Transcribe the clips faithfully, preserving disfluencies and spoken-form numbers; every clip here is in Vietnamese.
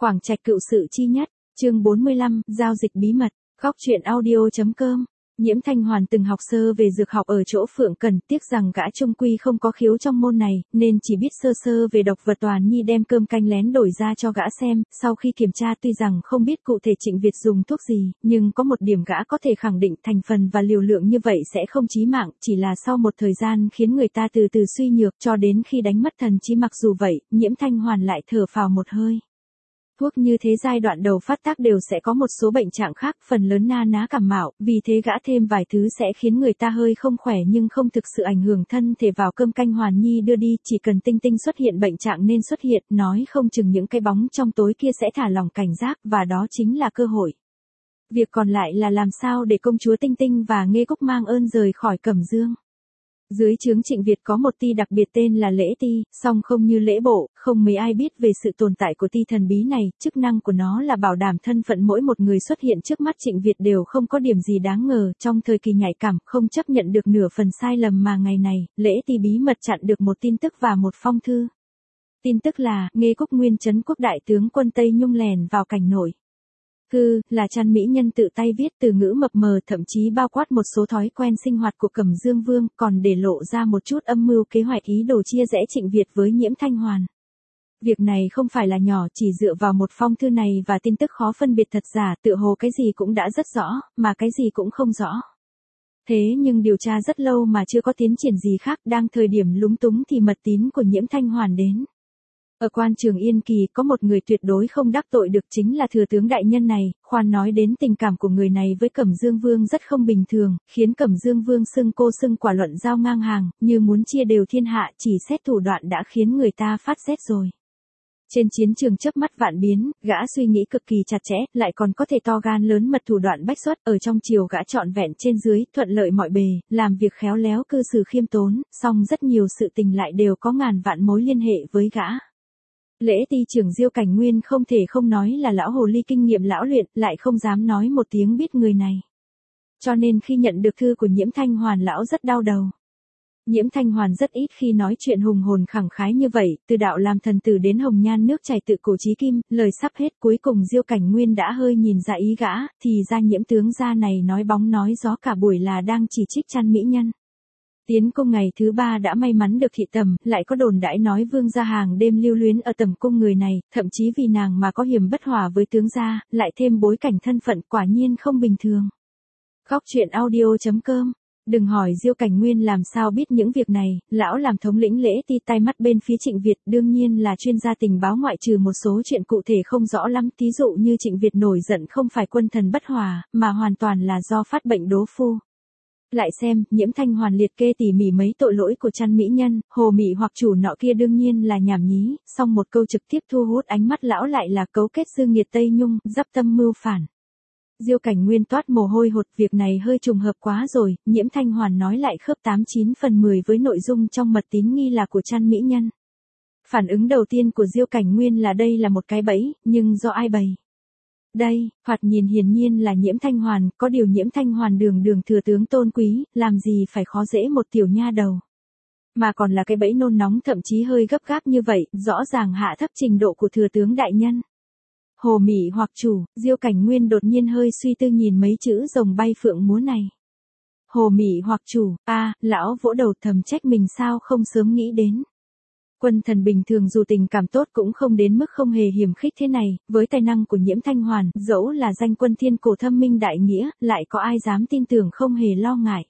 Quảng Trạch cựu sự chi nhất, chương bốn mươi lăm, giao dịch bí mật, góc truyện audio chấm com. Nhiễm Thanh Hoàn từng học sơ về dược học ở chỗ Phượng Cần, tiếc rằng gã trung quy không có khiếu trong môn này, nên chỉ biết sơ sơ về độc vật. Toàn Nhi đem cơm canh lén đổi ra cho gã xem, sau khi kiểm tra tuy rằng không biết cụ thể Trịnh Việt dùng thuốc gì, nhưng có một điểm gã có thể khẳng định thành phần và liều lượng như vậy sẽ không chí mạng, chỉ là sau một thời gian khiến người ta từ từ suy nhược cho đến khi đánh mất thần trí. Mặc dù vậy, Nhiễm Thanh Hoàn lại thở phào một hơi. Thuốc như thế giai đoạn đầu phát tác đều sẽ có một số bệnh trạng khác, phần lớn na ná cảm mạo, vì thế gã thêm vài thứ sẽ khiến người ta hơi không khỏe nhưng không thực sự ảnh hưởng thân thể vào cơm canh Hoàn Nhi đưa đi, chỉ cần Tinh Tinh xuất hiện bệnh trạng nên xuất hiện, nói không chừng những cái bóng trong tối kia sẽ thả lỏng cảnh giác, và đó chính là cơ hội. Việc còn lại là làm sao để công chúa Tinh Tinh và Nghê Cúc mang ơn rời khỏi Cẩm Dương. Dưới trướng Trịnh Việt có một ti đặc biệt tên là Lễ Ti, song không như Lễ Bộ, không mấy ai biết về sự tồn tại của ti thần bí này, chức năng của nó là bảo đảm thân phận mỗi một người xuất hiện trước mắt Trịnh Việt đều không có điểm gì đáng ngờ, trong thời kỳ nhạy cảm, không chấp nhận được nửa phần sai lầm mà ngày này, Lễ Ti bí mật chặn được một tin tức và một phong thư. Tin tức là, Nghê Cúc nguyên trấn quốc đại tướng quân Tây Nhung lèn vào cảnh nội. Thư, là Trăn Mỹ Nhân tự tay viết, từ ngữ mập mờ, thậm chí bao quát một số thói quen sinh hoạt của Cẩm Dương Vương, còn để lộ ra một chút âm mưu kế hoạch ý đồ chia rẽ Trịnh Việt với Nhiễm Thanh Hoàn. Việc này không phải là nhỏ, chỉ dựa vào một phong thư này và tin tức khó phân biệt thật giả, tựa hồ cái gì cũng đã rất rõ, mà cái gì cũng không rõ. Thế nhưng điều tra rất lâu mà chưa có tiến triển gì khác, đang thời điểm lúng túng thì mật tín của Nhiễm Thanh Hoàn đến. Ở quan trường Yên Kỳ có một người tuyệt đối không đắc tội được, chính là thừa tướng đại nhân này. Khoan nói đến tình cảm của người này với Cẩm Dương Vương rất không bình thường, khiến Cẩm Dương Vương xưng cô xưng quả luận giao ngang hàng, như muốn chia đều thiên hạ, chỉ xét thủ đoạn đã khiến người ta phát rét rồi. Trên chiến trường chớp mắt vạn biến, gã suy nghĩ cực kỳ chặt chẽ, lại còn có thể to gan lớn mật thủ đoạn bách xuất, ở trong triều gã trọn vẹn trên dưới, thuận lợi mọi bề, làm việc khéo léo cư xử khiêm tốn, song rất nhiều sự tình lại đều có ngàn vạn mối liên hệ với gã. Lễ Ti trưởng Diêu Cảnh Nguyên không thể không nói là lão hồ ly kinh nghiệm lão luyện, lại không dám nói một tiếng biết người này. Cho nên khi nhận được thư của Nhiễm Thanh Hoàn lão rất đau đầu. Nhiễm Thanh Hoàn rất ít khi nói chuyện hùng hồn khẳng khái như vậy, từ đạo làm thần tử đến hồng nhan nước chảy tự cổ chí kim, lời sắp hết cuối cùng Diêu Cảnh Nguyên đã hơi nhìn ra ý gã, thì ra Nhiễm tướng gia này nói bóng nói gió cả buổi là đang chỉ trích Trăn Mỹ Nhân. Tiến cung ngày thứ ba đã may mắn được thị tầm, lại có đồn đãi nói vương gia hàng đêm lưu luyến ở tầm cung người này, thậm chí vì nàng mà có hiểm bất hòa với tướng gia, lại thêm bối cảnh thân phận quả nhiên không bình thường. Góc truyện audio chấm com. Đừng hỏi Diêu Cảnh Nguyên làm sao biết những việc này, lão làm thống lĩnh Lễ Ti tay mắt bên phía Trịnh Việt, đương nhiên là chuyên gia tình báo, ngoại trừ một số chuyện cụ thể không rõ lắm, thí dụ như Trịnh Việt nổi giận không phải quân thần bất hòa, mà hoàn toàn là do phát bệnh đố phu. Lại xem, Nhiễm Thanh Hoàn liệt kê tỉ mỉ mấy tội lỗi của Trăn Mỹ Nhân, hồ mị hoặc chủ nọ kia đương nhiên là nhảm nhí, song một câu trực tiếp thu hút ánh mắt lão lại là cấu kết dương nghiệt Tây Nhung, dắp tâm mưu phản. Diêu Cảnh Nguyên toát mồ hôi hột, việc này hơi trùng hợp quá rồi, Nhiễm Thanh Hoàn nói lại khớp tám chín phần mười với nội dung trong mật tín nghi là của Trăn Mỹ Nhân. Phản ứng đầu tiên của Diêu Cảnh Nguyên là đây là một cái bẫy, nhưng do ai bày? Đây, thoạt nhìn hiển nhiên là Nhiễm Thanh Hoàn, có điều Nhiễm Thanh Hoàn đường đường thừa tướng tôn quý, làm gì phải khó dễ một tiểu nha đầu. Mà còn là cái bẫy nôn nóng, thậm chí hơi gấp gáp như vậy, rõ ràng hạ thấp trình độ của thừa tướng đại nhân. Hồ mị hoặc chủ, Diêu Cảnh Nguyên đột nhiên hơi suy tư nhìn mấy chữ rồng bay phượng múa này. Hồ mị hoặc chủ, a à, lão vỗ đầu thầm trách mình sao không sớm nghĩ đến. Quân thần bình thường dù tình cảm tốt cũng không đến mức không hề hiểm khích thế này, với tài năng của Nhiễm Thanh Hoàn, dẫu là danh quân thiên cổ thâm minh đại nghĩa, lại có ai dám tin tưởng không hề lo ngại.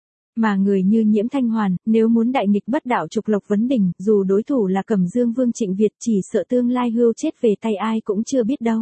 Mà người như Nhiễm Thanh Hoàn, nếu muốn đại nghịch bất đạo trục lộc vấn đỉnh, dù đối thủ là Cẩm Dương Vương Trịnh Việt, chỉ sợ tương lai hưu chết về tay ai cũng chưa biết đâu.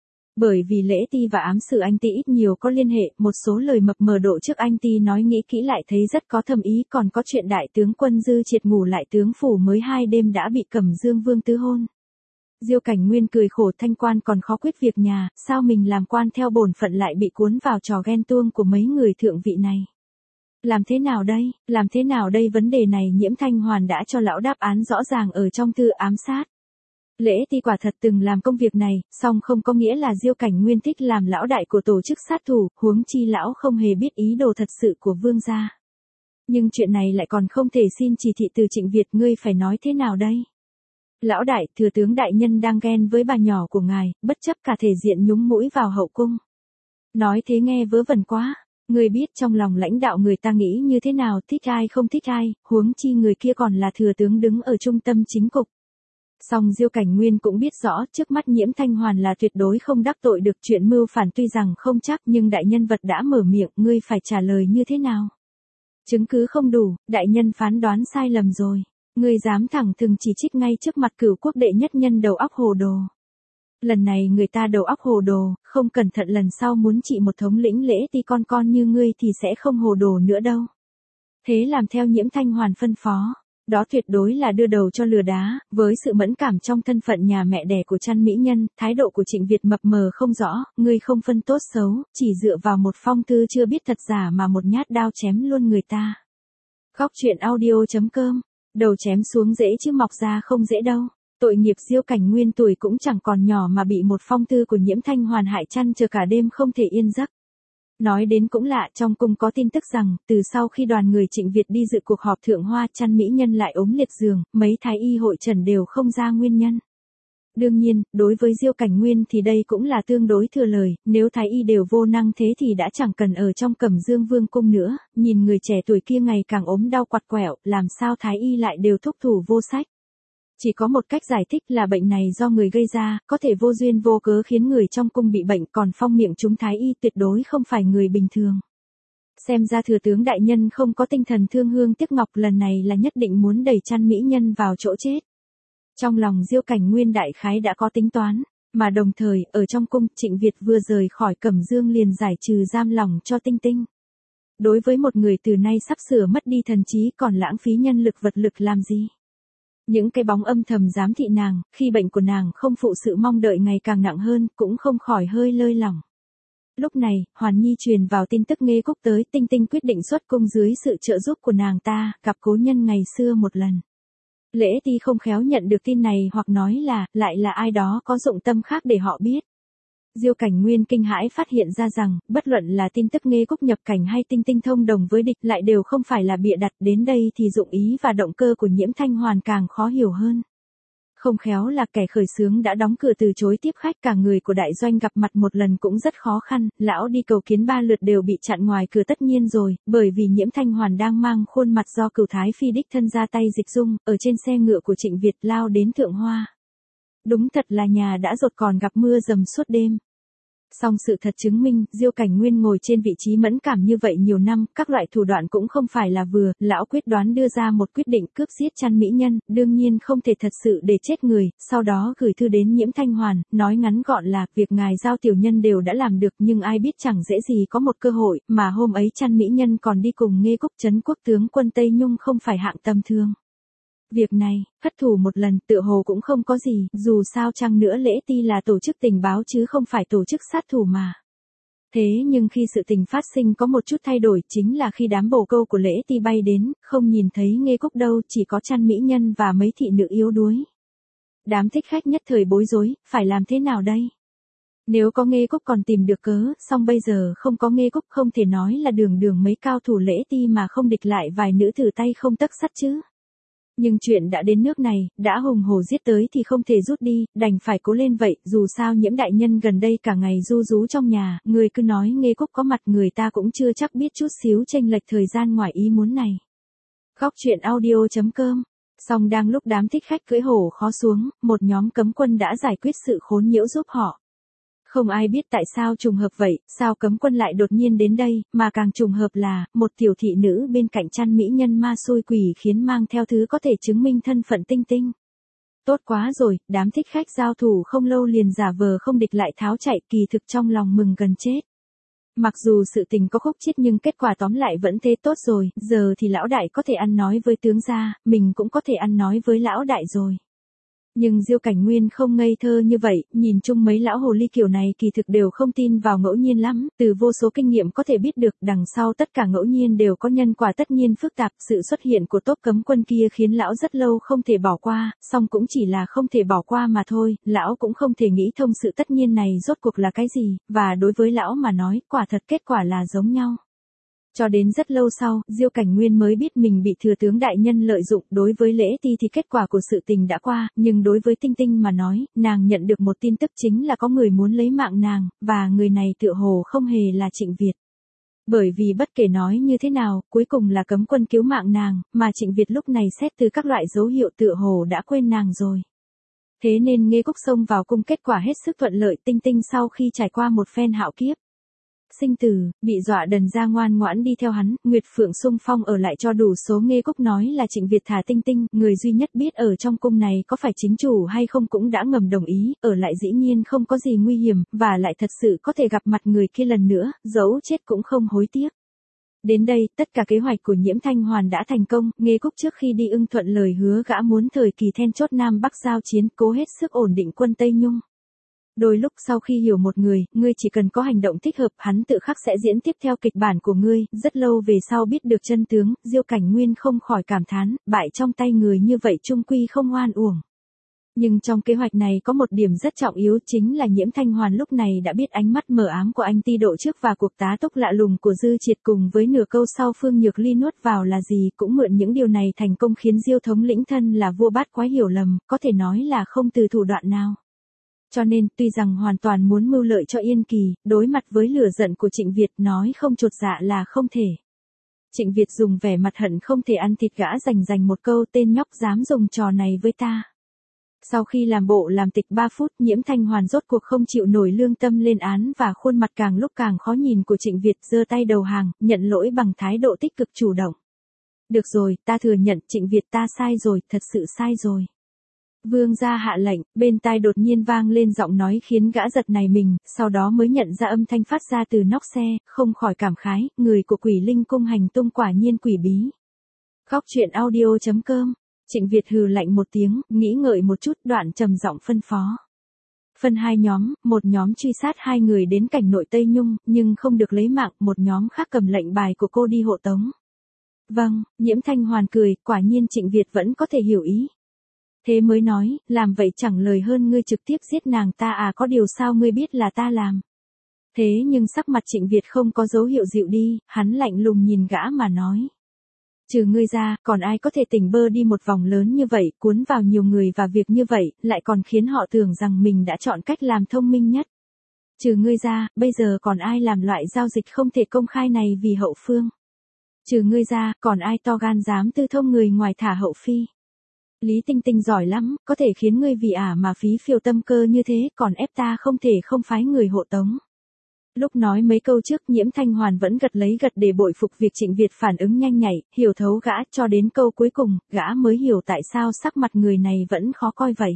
Bởi vì Lễ Ti và ám sử anh Ti ít nhiều có liên hệ, một số lời mập mờ độ trước anh Ti nói nghĩ kỹ lại thấy rất có thâm ý, còn có chuyện đại tướng quân Dư Triệt ngủ lại tướng phủ mới hai đêm đã bị Cẩm Dương Vương tứ hôn. Diêu Cảnh Nguyên cười khổ, thanh quan còn khó quyết việc nhà, sao mình làm quan theo bổn phận lại bị cuốn vào trò ghen tuông của mấy người thượng vị này. Làm thế nào đây, làm thế nào đây vấn đề này Nhiễm Thanh Hoàn đã cho lão đáp án rõ ràng ở trong thư ám sát. Lễ Ti quả thật từng làm công việc này, song không có nghĩa là Diêu Cảnh Nguyên thích làm lão đại của tổ chức sát thủ, huống chi lão không hề biết ý đồ thật sự của vương gia. Nhưng chuyện này lại còn không thể xin chỉ thị từ Trịnh Việt, ngươi phải nói thế nào đây? Lão đại, thừa tướng đại nhân đang ghen với bà nhỏ của ngài, bất chấp cả thể diện nhúng mũi vào hậu cung. Nói thế nghe vớ vẩn quá, người biết trong lòng lãnh đạo người ta nghĩ như thế nào, thích ai không thích ai, huống chi người kia còn là thừa tướng đứng ở trung tâm chính cục. Song Diêu Cảnh Nguyên cũng biết rõ trước mắt Nhiễm Thanh Hoàn là tuyệt đối không đắc tội được, chuyện mưu phản tuy rằng không chắc nhưng đại nhân vật đã mở miệng, ngươi phải trả lời như thế nào? Chứng cứ không đủ, đại nhân phán đoán sai lầm rồi. Ngươi dám thẳng thừng chỉ trích ngay trước mặt cửu quốc đệ nhất nhân đầu óc hồ đồ. Lần này người ta đầu óc hồ đồ, không cẩn thận lần sau muốn trị một thống lĩnh lễ ti con con như ngươi thì sẽ không hồ đồ nữa đâu. Thế làm theo Nhiễm Thanh Hoàn phân phó. Đó tuyệt đối là đưa đầu cho lừa đá, với sự mẫn cảm trong thân phận nhà mẹ đẻ của Trăn Mỹ Nhân, thái độ của Trịnh Việt mập mờ không rõ, ngươi không phân tốt xấu, chỉ dựa vào một phong thư chưa biết thật giả mà một nhát đao chém luôn người ta. Góc truyện audio chấm com, đầu chém xuống dễ chứ mọc ra không dễ đâu. Tội nghiệp Diêu Cảnh Nguyên tuổi cũng chẳng còn nhỏ mà bị một phong thư của Nhiễm Thanh Hoàn hại chăn chờ cả đêm không thể yên giấc. Nói đến cũng lạ, trong cung có tin tức rằng, từ sau khi đoàn người Trịnh Việt đi dự cuộc họp thượng hoa, Trăn Mỹ Nhân lại ốm liệt giường, mấy thái y hội trần đều không ra nguyên nhân. Đương nhiên, đối với Diêu Cảnh Nguyên thì đây cũng là tương đối thừa lời, nếu thái y đều vô năng thế thì đã chẳng cần ở trong Cẩm Dương Vương cung nữa, nhìn người trẻ tuổi kia ngày càng ốm đau quặt quẹo, làm sao thái y lại đều thúc thủ vô sách. Chỉ có một cách giải thích là bệnh này do người gây ra, có thể vô duyên vô cớ khiến người trong cung bị bệnh, còn phong miệng chúng thái y tuyệt đối không phải người bình thường. Xem ra thừa tướng đại nhân không có tinh thần thương hương tiếc ngọc, lần này là nhất định muốn đẩy Trăn Mỹ Nhân vào chỗ chết. Trong lòng Diêu Cảnh Nguyên đại khái đã có tính toán, mà đồng thời, ở trong cung, Trịnh Việt vừa rời khỏi Cẩm Dương liền giải trừ giam lòng cho Tinh Tinh. Đối với một người từ nay sắp sửa mất đi thần trí còn lãng phí nhân lực vật lực làm gì? Những cái bóng âm thầm giám thị nàng, khi bệnh của nàng không phụ sự mong đợi ngày càng nặng hơn, cũng không khỏi hơi lơi lỏng. Lúc này, Hoàn Nhi truyền vào tin tức Nghê Cúc tới, Tinh Tinh quyết định xuất cung dưới sự trợ giúp của nàng ta, gặp cố nhân ngày xưa một lần. Lễ Ti không khéo nhận được tin này hoặc nói là, lại là ai đó có dụng tâm khác để họ biết. Diêu Cảnh Nguyên kinh hãi phát hiện ra rằng, bất luận là tin tức Nghê Cúc nhập cảnh hay Tinh Tinh thông đồng với địch lại đều không phải là bịa đặt, đến đây thì dụng ý và động cơ của Nhiễm Thanh Hoàn càng khó hiểu hơn. Không khéo là kẻ khởi xướng đã đóng cửa từ chối tiếp khách, cả người của đại doanh gặp mặt một lần cũng rất khó khăn, lão đi cầu kiến ba lượt đều bị chặn ngoài cửa tất nhiên rồi, bởi vì Nhiễm Thanh Hoàn đang mang khuôn mặt do Cửu Thái Phi đích thân ra tay dịch dung, ở trên xe ngựa của Trịnh Việt lao đến Thượng Hoa. Đúng thật là nhà đã rột còn gặp mưa dầm suốt đêm. Song sự thật chứng minh, Diêu Cảnh Nguyên ngồi trên vị trí mẫn cảm như vậy nhiều năm, các loại thủ đoạn cũng không phải là vừa, lão quyết đoán đưa ra một quyết định cướp giết Trăn Mỹ Nhân, đương nhiên không thể thật sự để chết người, sau đó gửi thư đến Nhiễm Thanh Hoàn, nói ngắn gọn là, việc ngài giao tiểu nhân đều đã làm được nhưng ai biết chẳng dễ gì có một cơ hội, mà hôm ấy Trăn Mỹ Nhân còn đi cùng Nghê Cúc trấn quốc tướng quân Tây Nhung không phải hạng tầm thường. Việc này, thất thủ một lần tựa hồ cũng không có gì, dù sao chăng nữa Lễ Ti là tổ chức tình báo chứ không phải tổ chức sát thủ mà. Thế nhưng khi sự tình phát sinh có một chút thay đổi chính là khi đám bồ câu của Lễ Ti bay đến, không nhìn thấy Nghê Cúc đâu, chỉ có Trăn Mỹ Nhân và mấy thị nữ yếu đuối. Đám thích khách nhất thời bối rối, phải làm thế nào đây? Nếu có Nghê Cúc còn tìm được cớ, song bây giờ không có Nghê Cúc không thể nói là đường đường mấy cao thủ Lễ Ti mà không địch lại vài nữ thử tay không tấc sắt chứ. Nhưng chuyện đã đến nước này, đã hùng hổ giết tới thì không thể rút đi, đành phải cố lên vậy, dù sao Nhiễm đại nhân gần đây cả ngày ru rú trong nhà, người cứ nói Nghê Cúc có mặt người ta cũng chưa chắc biết chút xíu chênh lệch thời gian ngoài ý muốn này. Góc truyện audio chấm com. Song đang lúc đám thích khách cưỡi hổ khó xuống, một nhóm cấm quân đã giải quyết sự khốn nhiễu giúp họ. Không ai biết tại sao trùng hợp vậy, sao cấm quân lại đột nhiên đến đây, mà càng trùng hợp là, một tiểu thị nữ bên cạnh Trăn Mỹ Nhân ma xui quỷ khiến mang theo thứ có thể chứng minh thân phận Tinh Tinh. Tốt quá rồi, đám thích khách giao thủ không lâu liền giả vờ không địch lại tháo chạy, kỳ thực trong lòng mừng gần chết. Mặc dù sự tình có khúc chiết nhưng kết quả tóm lại vẫn thế tốt rồi, giờ thì lão đại có thể ăn nói với tướng gia, mình cũng có thể ăn nói với lão đại rồi. Nhưng Diêu Cảnh Nguyên không ngây thơ như vậy, nhìn chung mấy lão hồ ly kiểu này kỳ thực đều không tin vào ngẫu nhiên lắm, từ vô số kinh nghiệm có thể biết được đằng sau tất cả ngẫu nhiên đều có nhân quả tất nhiên phức tạp, sự xuất hiện của tốp cấm quân kia khiến lão rất lâu không thể bỏ qua, song cũng chỉ là không thể bỏ qua mà thôi, lão cũng không thể nghĩ thông sự tất nhiên này rốt cuộc là cái gì, và đối với lão mà nói, quả thật kết quả là giống nhau. Cho đến rất lâu sau, Diêu Cảnh Nguyên mới biết mình bị thừa tướng đại nhân lợi dụng. Đối với Lễ Ti thì kết quả của sự tình đã qua, nhưng đối với Tinh Tinh mà nói, nàng nhận được một tin tức chính là có người muốn lấy mạng nàng, và người này tựa hồ không hề là Trịnh Việt. Bởi vì bất kể nói như thế nào, cuối cùng là cấm quân cứu mạng nàng, mà Trịnh Việt lúc này xét từ các loại dấu hiệu tựa hồ đã quên nàng rồi. Thế nên Nghê Cúc xông vào cung, kết quả hết sức thuận lợi. Tinh Tinh sau khi trải qua một phen hạo kiếp sinh tử, bị dọa đần ra ngoan ngoãn đi theo hắn. Nguyệt Phượng xung phong ở lại cho đủ số. Nghê Cúc nói là Trịnh Việt thả Tinh Tinh, người duy nhất biết ở trong cung này có phải chính chủ hay không cũng đã ngầm đồng ý, ở lại dĩ nhiên không có gì nguy hiểm, và lại thật sự có thể gặp mặt người kia lần nữa, dẫu chết cũng không hối tiếc. Đến đây, tất cả kế hoạch của Nhiễm Thanh Hoàn đã thành công. Nghê Cúc trước khi đi ưng thuận lời hứa gã muốn thời kỳ then chốt Nam Bắc giao chiến, cố hết sức ổn định quân Tây Nhung. Đôi lúc sau khi hiểu một người, ngươi chỉ cần có hành động thích hợp, hắn tự khắc sẽ diễn tiếp theo kịch bản của ngươi. Rất lâu về sau biết được chân tướng, Diêu Cảnh Nguyên không khỏi cảm thán, bại trong tay người như vậy chung quy không oan uổng. Nhưng trong kế hoạch này có một điểm rất trọng yếu, chính là Nhiễm Thanh Hoàn lúc này đã biết ánh mắt mờ ám của anh Ti Độ trước và cuộc tá túc lạ lùng của Dư Triệt cùng với nửa câu sau Phương Nhược Ly nuốt vào là gì, cũng mượn những điều này thành công khiến Diêu thống lĩnh thân là vua bát quái hiểu lầm, có thể nói là không từ thủ đoạn nào. Cho nên, tuy rằng hoàn toàn muốn mưu lợi cho Yên Kỳ, đối mặt với lửa giận của Trịnh Việt nói không chột dạ là không thể. Trịnh Việt dùng vẻ mặt hận không thể ăn thịt gã, rành rành một câu, tên nhóc dám dùng trò này với ta. Sau khi làm bộ làm tịch ba phút, Nhiễm Thanh Hoàn rốt cuộc không chịu nổi lương tâm lên án và khuôn mặt càng lúc càng khó nhìn của Trịnh Việt, giơ tay đầu hàng, nhận lỗi bằng thái độ tích cực chủ động. Được rồi, ta thừa nhận, Trịnh Việt, ta sai rồi, thật sự sai rồi. Vương gia hạ lệnh, bên tai đột nhiên vang lên giọng nói khiến gã giật nảy mình, sau đó mới nhận ra âm thanh phát ra từ nóc xe, không khỏi cảm khái, người của Quỷ Linh cung hành tung quả nhiên quỷ bí. Khóc chuyện audio chấm com. Trịnh Việt hừ lạnh một tiếng, nghĩ ngợi một chút, đoạn trầm giọng phân phó. Phân hai nhóm, một nhóm truy sát hai người đến cảnh nội Tây Nhung, nhưng không được lấy mạng, một nhóm khác cầm lệnh bài của cô đi hộ tống. Vâng, Nhiễm Thanh Hoàn cười, quả nhiên Trịnh Việt vẫn có thể hiểu ý. Thế mới nói, làm vậy chẳng lời hơn ngươi trực tiếp giết nàng ta à, có điều sao ngươi biết là ta làm. Thế nhưng sắc mặt Trịnh Việt không có dấu hiệu dịu đi, hắn lạnh lùng nhìn gã mà nói. Trừ ngươi ra, còn ai có thể tỉnh bơ đi một vòng lớn như vậy, cuốn vào nhiều người và việc như vậy, lại còn khiến họ tưởng rằng mình đã chọn cách làm thông minh nhất. Trừ ngươi ra, bây giờ còn ai làm loại giao dịch không thể công khai này vì hậu phương. Trừ ngươi ra, còn ai to gan dám tư thông người ngoài thả hậu phi. Lý Tinh Tinh giỏi lắm, có thể khiến ngươi vì ả mà phí phiêu tâm cơ như thế, còn ép ta không thể không phái người hộ tống. Lúc nói mấy câu trước, Nhiễm Thanh Hoàn vẫn gật lấy gật để bội phục việc Trịnh Việt phản ứng nhanh nhạy, hiểu thấu gã, cho đến câu cuối cùng, gã mới hiểu tại sao sắc mặt người này vẫn khó coi vậy.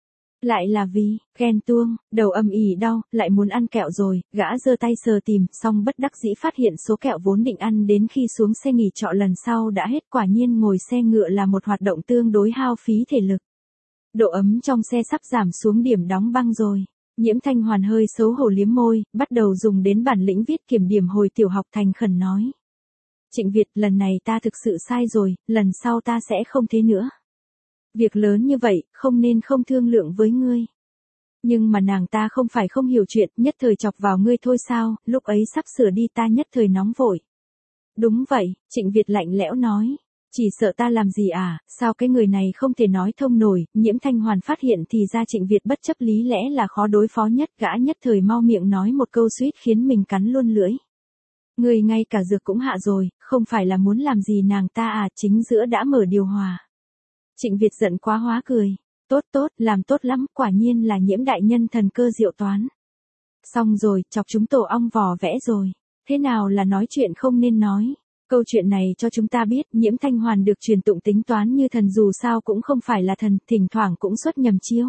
Lại là vì, ghen tuông, đầu âm ỉ đau, lại muốn ăn kẹo rồi, gã giơ tay sờ tìm, xong bất đắc dĩ phát hiện số kẹo vốn định ăn đến khi xuống xe nghỉ trọ lần sau đã hết, quả nhiên ngồi xe ngựa là một hoạt động tương đối hao phí thể lực. Độ ấm trong xe sắp giảm xuống điểm đóng băng rồi. Nhiễm Thanh Hoàn hơi xấu hổ liếm môi, bắt đầu dùng đến bản lĩnh viết kiểm điểm hồi tiểu học, thành khẩn nói. Trịnh Việt, lần này ta thực sự sai rồi, lần sau ta sẽ không thế nữa. Việc lớn như vậy, không nên không thương lượng với ngươi. Nhưng mà nàng ta không phải không hiểu chuyện, nhất thời chọc vào ngươi thôi sao, lúc ấy sắp sửa đi ta nhất thời nóng vội. Đúng vậy, Trịnh Việt lạnh lẽo nói. Chỉ sợ ta làm gì à, sao cái người này không thể nói thông nổi. Nhiễm Thanh Hoàn phát hiện thì ra Trịnh Việt bất chấp lý lẽ là khó đối phó nhất, gã nhất thời mau miệng nói một câu suýt khiến mình cắn luôn lưỡi. Người ngay cả dược cũng hạ rồi, không phải là muốn làm gì nàng ta à, chính giữa đã mở điều hòa. Trịnh Việt giận quá hóa cười. Tốt tốt, làm tốt lắm, quả nhiên là Nhiễm đại nhân thần cơ diệu toán. Xong rồi, chọc chúng tổ ong vò vẽ rồi. Thế nào là nói chuyện không nên nói. Câu chuyện này cho chúng ta biết, Nhiễm Thanh Hoàn được truyền tụng tính toán như thần, dù sao cũng không phải là thần, thỉnh thoảng cũng xuất nhầm chiêu.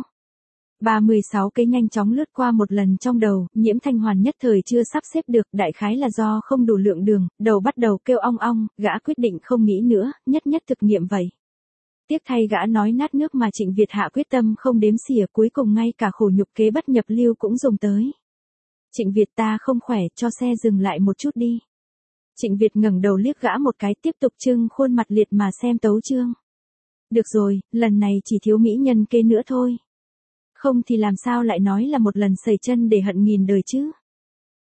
ba mươi sáu cái nhanh chóng lướt qua một lần trong đầu, Nhiễm Thanh Hoàn nhất thời chưa sắp xếp được, đại khái là do không đủ lượng đường, đầu bắt đầu kêu ong ong, gã quyết định không nghĩ nữa, nhất nhất thực nghiệm vậy. Tiếc thay gã nói nát nước mà Trịnh Việt hạ quyết tâm không đếm xỉa, cuối cùng ngay cả khổ nhục kế bất nhập lưu cũng dùng tới. Trịnh Việt, ta không khỏe, cho xe dừng lại một chút đi. Trịnh Việt ngẩng đầu liếc gã một cái, tiếp tục trưng khuôn mặt liệt mà xem tấu chương. Được rồi, lần này chỉ thiếu mỹ nhân kế nữa thôi. Không thì làm sao lại nói là một lần sẩy chân để hận nghìn đời chứ.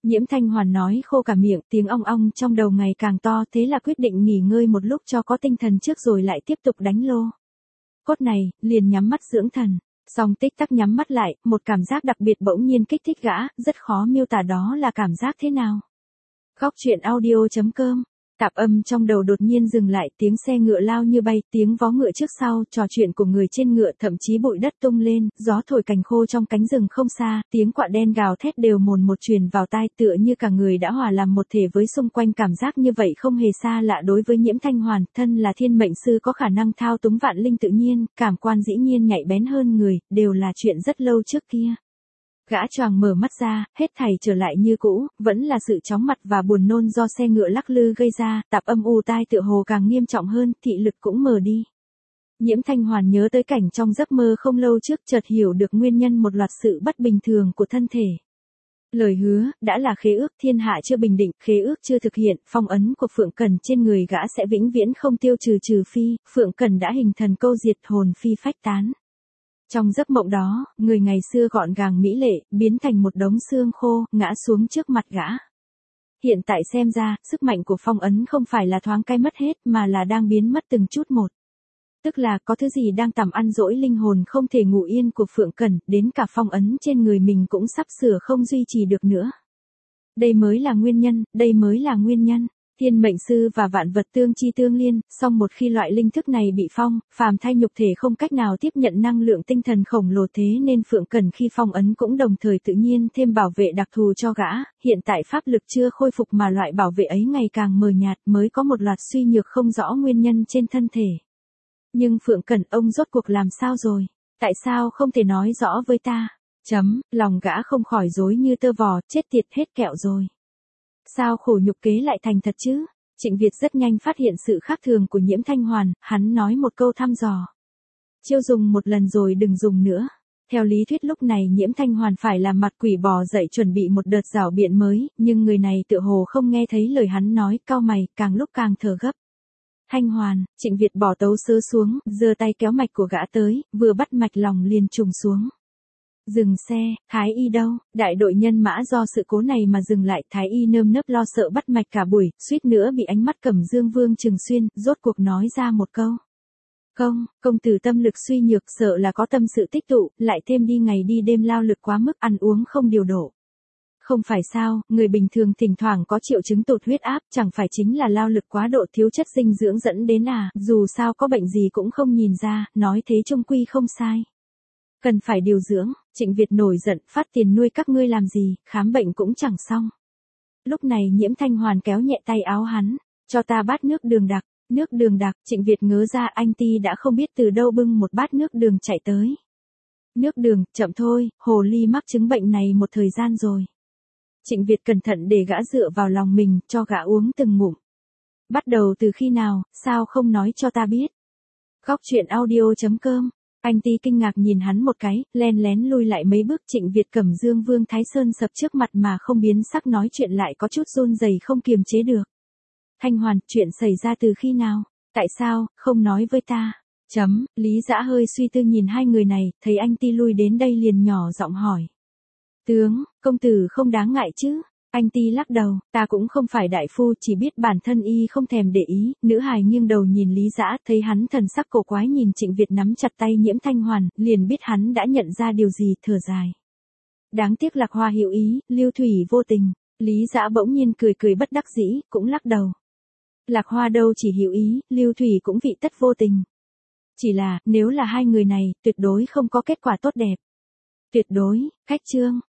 Nhiễm Thanh Hoàn nói khô cả miệng, tiếng ong ong trong đầu ngày càng to, thế là quyết định nghỉ ngơi một lúc cho có tinh thần trước rồi lại tiếp tục đánh lô. Cốt này, liền nhắm mắt dưỡng thần. Xong tích tắc nhắm mắt lại, một cảm giác đặc biệt bỗng nhiên kích thích gã, rất khó miêu tả đó là cảm giác thế nào. Góc truyện audio chấm com. Tạp âm trong đầu đột nhiên dừng lại, tiếng xe ngựa lao như bay, tiếng vó ngựa trước sau, trò chuyện của người trên ngựa, thậm chí bụi đất tung lên, gió thổi cành khô trong cánh rừng không xa, tiếng quạ đen gào thét đều mồn một truyền vào tai, tựa như cả người đã hòa làm một thể với xung quanh. Cảm giác như vậy không hề xa lạ đối với Nhiễm Thanh Hoàn, thân là thiên mệnh sư có khả năng thao túng vạn linh tự nhiên, cảm quan dĩ nhiên nhạy bén hơn người, đều là chuyện rất lâu trước kia. Gã choàng mở mắt ra, hết thảy trở lại như cũ, vẫn là sự chóng mặt và buồn nôn do xe ngựa lắc lư gây ra, tạp âm u tai tựa hồ càng nghiêm trọng hơn, thị lực cũng mờ đi. Nhiễm Thanh Hoàn nhớ tới cảnh trong giấc mơ không lâu trước, chợt hiểu được nguyên nhân một loạt sự bất bình thường của thân thể. Lời hứa, đã là khế ước, thiên hạ chưa bình định, khế ước chưa thực hiện, phong ấn của Phượng Cẩn trên người gã sẽ vĩnh viễn không tiêu trừ trừ phi, Phượng Cẩn đã hình thần câu diệt, hồn phi phách tán. Trong giấc mộng đó, người ngày xưa gọn gàng mỹ lệ, biến thành một đống xương khô, ngã xuống trước mặt gã. Hiện tại xem ra, sức mạnh của phong ấn không phải là thoáng cái mất hết mà là đang biến mất từng chút một. Tức là có thứ gì đang tầm ăn dỗi linh hồn không thể ngủ yên của Phượng Cẩn, đến cả phong ấn trên người mình cũng sắp sửa không duy trì được nữa. Đây mới là nguyên nhân, đây mới là nguyên nhân. Thiên mệnh sư và vạn vật tương chi tương liên, song một khi loại linh thức này bị phong, phàm thai nhục thể không cách nào tiếp nhận năng lượng tinh thần khổng lồ, thế nên Phượng Cẩn khi phong ấn cũng đồng thời tự nhiên thêm bảo vệ đặc thù cho gã, hiện tại pháp lực chưa khôi phục mà loại bảo vệ ấy ngày càng mờ nhạt, mới có một loạt suy nhược không rõ nguyên nhân trên thân thể. Nhưng Phượng Cẩn, ông rốt cuộc làm sao rồi? Tại sao không thể nói rõ với ta? Chấm, lòng gã không khỏi rối như tơ vò, chết tiệt, hết kẹo rồi. Sao khổ nhục kế lại thành thật chứ? Trịnh Việt rất nhanh phát hiện sự khác thường của Nhiễm Thanh Hoàn, hắn nói một câu thăm dò. Chiêu dùng một lần rồi đừng dùng nữa. Theo lý thuyết lúc này Nhiễm Thanh Hoàn phải làm mặt quỷ bò dậy chuẩn bị một đợt rảo biện mới, nhưng người này tựa hồ không nghe thấy lời hắn nói, cau mày, càng lúc càng thở gấp. Thanh Hoàn, Trịnh Việt bỏ tấu sớ xuống, giơ tay kéo mạch của gã tới, vừa bắt mạch lòng liền trùng xuống. Dừng xe, Thái Y đâu? Đại đội nhân mã do sự cố này mà dừng lại, Thái Y nơm nớp lo sợ bắt mạch cả buổi, suýt nữa bị ánh mắt Cẩm Dương Vương trừng xuyên, rốt cuộc nói ra một câu. Công, công tử tâm lực suy nhược, sợ là có tâm sự tích tụ, lại thêm đi ngày đi đêm lao lực quá mức, ăn uống không điều độ. Không phải sao, người bình thường thỉnh thoảng có triệu chứng tụt huyết áp, chẳng phải chính là lao lực quá độ thiếu chất dinh dưỡng dẫn đến à, dù sao có bệnh gì cũng không nhìn ra, nói thế chung quy không sai. Cần phải điều dưỡng. Trịnh Việt nổi giận, phát tiền nuôi các ngươi làm gì, khám bệnh cũng chẳng xong. Lúc này Nhiễm Thanh Hoàn kéo nhẹ tay áo hắn, cho ta bát nước đường đặc. Nước đường đặc, Trịnh Việt ngớ ra, anh ti đã không biết từ đâu bưng một bát nước đường chạy tới. Nước đường, chậm thôi, hồ ly mắc chứng bệnh này một thời gian rồi. Trịnh Việt cẩn thận để gã dựa vào lòng mình, cho gã uống từng ngụm. Bắt đầu từ khi nào, sao không nói cho ta biết. Góc truyện audio chấm com. Anh ti kinh ngạc nhìn hắn một cái, len lén lui lại mấy bước. Trịnh Việt Cẩm Dương Vương Thái Sơn sập trước mặt mà không biến sắc, nói chuyện lại có chút run rẩy không kiềm chế được. Thanh Hoàn, chuyện xảy ra từ khi nào? Tại sao, không nói với ta? Chấm, Lý Dã hơi suy tư nhìn hai người này, thấy anh ti lui đến đây liền nhỏ giọng hỏi. Tướng, công tử không đáng ngại chứ? Anh ti lắc đầu, ta cũng không phải đại phu, chỉ biết bản thân y không thèm để ý. Nữ hài nghiêng đầu nhìn Lý Dã, thấy hắn thần sắc cổ quái nhìn Trịnh Việt nắm chặt tay Nhiễm Thanh Hoàn, liền biết hắn đã nhận ra điều gì, thở dài. Đáng tiếc Lạc Hoa hiểu ý, Lưu Thủy vô tình. Lý Dã bỗng nhiên cười cười bất đắc dĩ, cũng lắc đầu. Lạc Hoa đâu chỉ hiểu ý, Lưu Thủy cũng vị tất vô tình. Chỉ là, nếu là hai người này, tuyệt đối không có kết quả tốt đẹp. Tuyệt đối, khách trương.